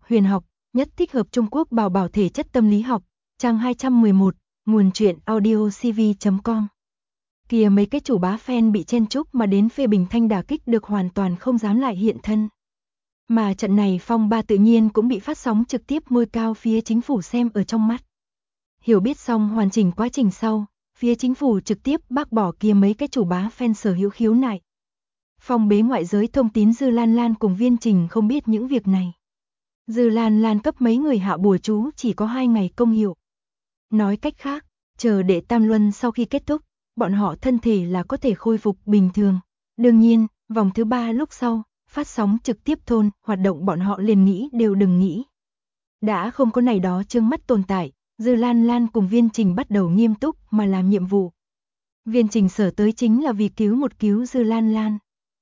huyền học, nhất thích hợp Trung Quốc bảo bảo thể chất tâm lý học, trang 211, nguồn truyện audiocv.com. Kìa mấy cái chủ bá fan bị chen chúc mà đến phê bình thanh đả kích được hoàn toàn không dám lại hiện thân. Mà trận này phong ba tự nhiên cũng bị phát sóng trực tiếp ngôi cao phía chính phủ xem ở trong mắt. Hiểu biết xong hoàn chỉnh quá trình sau, phía chính phủ trực tiếp bác bỏ kia mấy cái chủ bá fan sở hữu khiếu nại. Phong bế ngoại giới thông tín Dư Lan Lan cùng Viên Trình không biết những việc này. Dư Lan Lan cấp mấy người hạ bùa chú chỉ có 2 ngày công hiệu. Nói cách khác, chờ đệ tam luân sau khi kết thúc, bọn họ thân thể là có thể khôi phục bình thường. Đương nhiên, vòng thứ 3 lúc sau, phát sóng trực tiếp thôn, hoạt động bọn họ liền nghĩ đều đừng nghĩ. Đã không có này đó chương mắt tồn tại, Dư Lan Lan cùng Viên Trình bắt đầu nghiêm túc mà làm nhiệm vụ. Viên Trình sở tới chính là vì cứu Dư Lan Lan.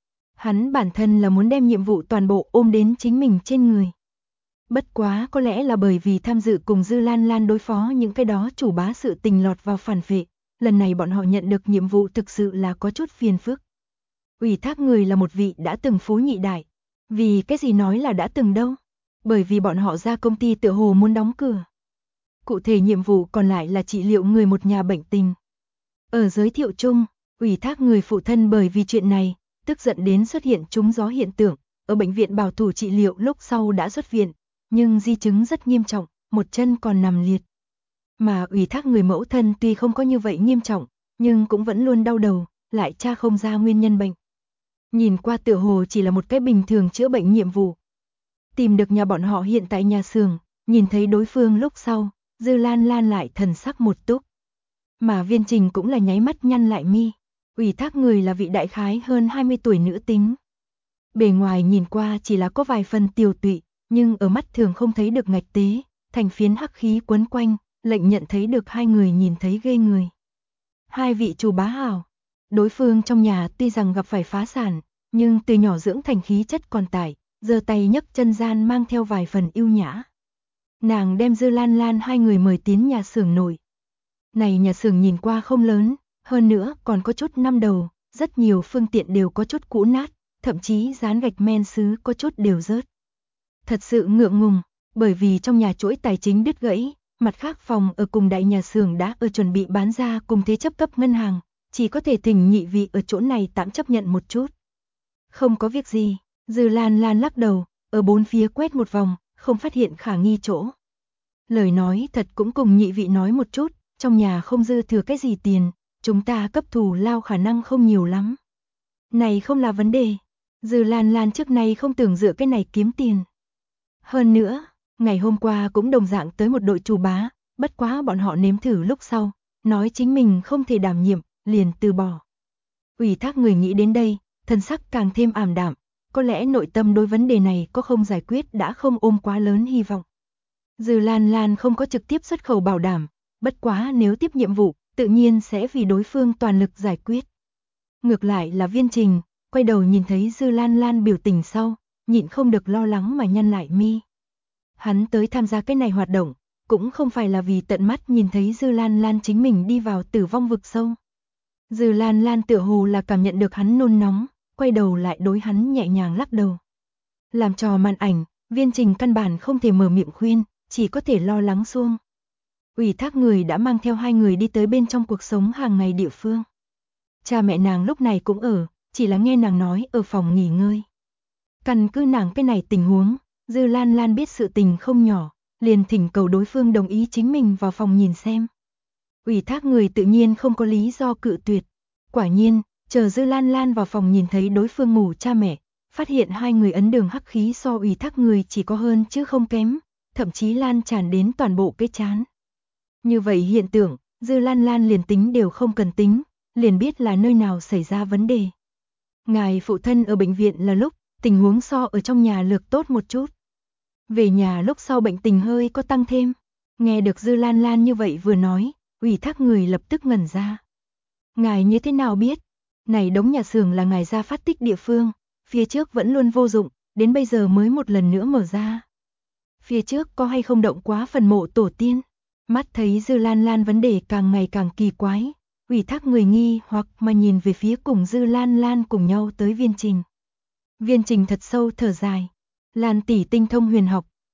Hắn bản thân là muốn đem nhiệm vụ toàn bộ ôm đến chính mình trên người. Bất quá có lẽ là bởi vì tham dự cùng Dư Lan Lan đối phó những cái đó chủ bá sự tình lọt vào phản vệ, lần này bọn họ nhận được nhiệm vụ thực sự là có chút phiền phức. Ủy thác người là một vị đã từng phú nhị đại. Vì cái gì nói là đã từng đâu? Bởi vì bọn họ ra công ty tựa hồ muốn đóng cửa. Cụ thể nhiệm vụ còn lại là trị liệu người một nhà bệnh tình. Ở giới thiệu chung, ủy thác người phụ thân bởi vì chuyện này, tức giận đến xuất hiện trúng gió hiện tượng, ở bệnh viện bảo thủ trị liệu lúc sau đã xuất viện, nhưng di chứng rất nghiêm trọng, một chân còn nằm liệt. Mà ủy thác người mẫu thân tuy không có như vậy nghiêm trọng, nhưng cũng vẫn luôn đau đầu, lại tra không ra nguyên nhân bệnh. Nhìn qua tựa hồ chỉ là một cái bình thường chữa bệnh nhiệm vụ. Tìm được nhà bọn họ hiện tại nhà xưởng, nhìn thấy đối phương lúc sau, Dư Lan Lan lại thần sắc một túc. Mà Viên Trình cũng là nháy mắt nhăn lại mi. Ủy thác người là vị đại khái hơn 20 tuổi nữ tính. Bề ngoài nhìn qua chỉ là có vài phần tiều tụy, nhưng ở mắt thường không thấy được ngạch tế, thành phiến hắc khí quấn quanh, lệnh nhận thấy được hai người nhìn thấy ghê người. Hai vị chủ bá hảo. Đối phương trong nhà tuy rằng gặp phải phá sản, nhưng từ nhỏ dưỡng thành khí chất còn tải, giơ tay nhấc chân gian mang theo vài phần yêu nhã. Nàng đem Dư Lan Lan hai người mời tiến nhà xưởng nội. Này nhà xưởng nhìn qua không lớn, hơn nữa còn có chút năm đầu, rất nhiều phương tiện đều có chút cũ nát, thậm chí dán gạch men sứ có chút đều rớt. Thật sự ngượng ngùng, bởi vì trong nhà chuỗi tài chính đứt gãy, mặt khác phòng ở cùng đại nhà xưởng đã ở chuẩn bị bán ra cùng thế chấp cấp ngân hàng, chỉ có thể thỉnh nhị vị ở chỗ này tạm chấp nhận một chút. Không có việc gì, Dư Lan Lan lắc đầu, ở bốn phía quét một vòng, không phát hiện khả nghi chỗ. Lời nói thật cũng cùng nhị vị nói một chút, trong nhà không dư thừa cái gì tiền, chúng ta cấp thù lao khả năng không nhiều lắm. Này không là vấn đề, Dư Lan Lan trước nay không tưởng dựa cái này kiếm tiền. Hơn nữa, ngày hôm qua cũng đồng dạng tới một đội chủ bá, bất quá bọn họ nếm thử lúc sau, nói chính mình không thể đảm nhiệm, liền từ bỏ. Ủy thác người nghĩ đến đây, thân sắc càng thêm ảm đạm, có lẽ nội tâm đối vấn đề này có không giải quyết đã không ôm quá lớn hy vọng. Dư Lan Lan không có trực tiếp xuất khẩu bảo đảm, bất quá nếu tiếp nhiệm vụ, tự nhiên sẽ vì đối phương toàn lực giải quyết. Ngược lại là Viên Trình, quay đầu nhìn thấy Dư Lan Lan biểu tình sau, nhịn không được lo lắng mà nhăn lại mi. Hắn tới tham gia cái này hoạt động, cũng không phải là vì tận mắt nhìn thấy Dư Lan Lan chính mình đi vào tử vong vực sâu. Dư Lan Lan tựa hồ là cảm nhận được hắn nôn nóng, quay đầu lại đối hắn nhẹ nhàng lắc đầu. Làm trò màn ảnh, Viên Trình căn bản không thể mở miệng khuyên, chỉ có thể lo lắng xuông. Ủy thác người đã mang theo hai người đi tới bên trong cuộc sống hàng ngày địa phương. Cha mẹ nàng lúc này cũng ở, chỉ là nghe nàng nói ở phòng nghỉ ngơi. Căn cứ nàng cái này tình huống, Dư Lan Lan biết sự tình không nhỏ, liền thỉnh cầu đối phương đồng ý chính mình vào phòng nhìn xem. Ủy thác người tự nhiên không có lý do cự tuyệt. Quả nhiên, chờ Dư Lan Lan vào phòng nhìn thấy đối phương ngủ cha mẹ, phát hiện hai người ấn đường hắc khí so ủy thác người chỉ có hơn chứ không kém, thậm chí lan tràn đến toàn bộ cái trán. Như vậy hiện tượng, Dư Lan Lan liền tính đều không cần tính, liền biết là nơi nào xảy ra vấn đề. Ngài phụ thân ở bệnh viện là lúc, tình huống so ở trong nhà lược tốt một chút. Về nhà lúc sau bệnh tình hơi có tăng thêm. Nghe được Dư Lan Lan như vậy vừa nói, ủy thác người lập tức ngẩn ra. Ngài như thế nào biết? Này đống nhà xưởng là ngài ra phát tích địa phương, phía trước vẫn luôn vô dụng, đến bây giờ mới một lần nữa mở ra. Phía trước có hay không động quá phần mộ tổ tiên? Mắt thấy Dư Lan Lan vấn đề càng ngày càng kỳ quái, ủy thác người nghi hoặc mà nhìn về phía cùng Dư Lan Lan cùng nhau tới Viên Trình. Viên Trình thật sâu thở dài. Lan tỷ tinh thông huyền học,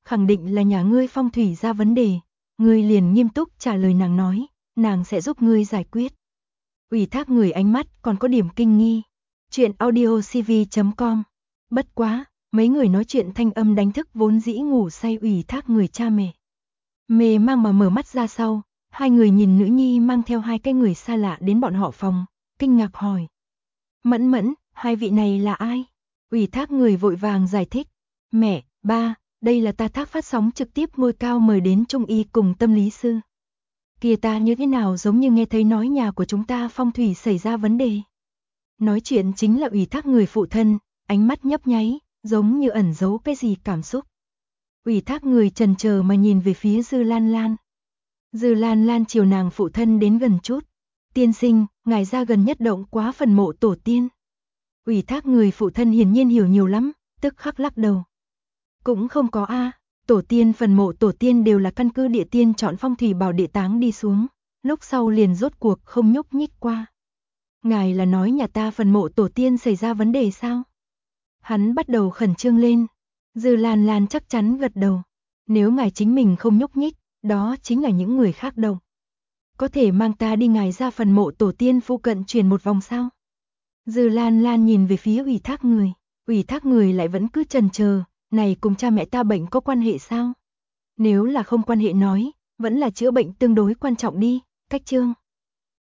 khẳng định là nhà ngươi phong thủy ra vấn đề. Ngươi liền nghiêm túc trả lời nàng nói, nàng sẽ giúp ngươi giải quyết. Ủy thác người ánh mắt còn có điểm kinh nghi. Chuyện audiocv.com. Bất quá, mấy người nói chuyện thanh âm đánh thức vốn dĩ ngủ say ủy thác người cha mẹ. Mê mang mà mở mắt ra sau, hai người nhìn nữ nhi mang theo hai cái người xa lạ đến bọn họ phòng, kinh ngạc hỏi. Mẫn Mẫn, hai vị này là ai? Ủy thác người vội vàng giải thích. Mẹ, ba, đây là ta thác phát sóng trực tiếp ngôi cao mời đến trung y cùng tâm lý sư. Kìa ta như thế nào giống như nghe thấy nói nhà của chúng ta phong thủy xảy ra vấn đề. Nói chuyện chính là ủy thác người phụ thân, ánh mắt nhấp nháy, giống như ẩn giấu cái gì cảm xúc. Ủy thác người chần chờ mà nhìn về phía Dư Lan Lan. Dư Lan Lan chiều nàng phụ thân đến gần chút. Tiên sinh, ngài ra gần nhất động quá phần mộ tổ tiên. Ủy thác người phụ thân hiển nhiên hiểu nhiều lắm, tức khắc lắc đầu. Cũng không có a, tổ tiên phần mộ tổ tiên đều là căn cứ địa tiên chọn phong thủy bảo địa táng đi xuống, lúc sau liền rốt cuộc không nhúc nhích qua. Ngài là nói nhà ta phần mộ tổ tiên xảy ra vấn đề sao? Hắn bắt đầu khẩn trương lên. Dư Lan Lan chắc chắn gật đầu. Nếu ngài chính mình không nhúc nhích, đó chính là những người khác động. Có thể mang ta đi ngài ra phần mộ tổ tiên phụ cận chuyển một vòng sao? Dư Lan Lan nhìn về phía ủy thác người lại vẫn cứ chần chờ, này cùng cha mẹ ta bệnh có quan hệ sao? Nếu là không quan hệ nói, vẫn là chữa bệnh tương đối quan trọng đi, cách chương.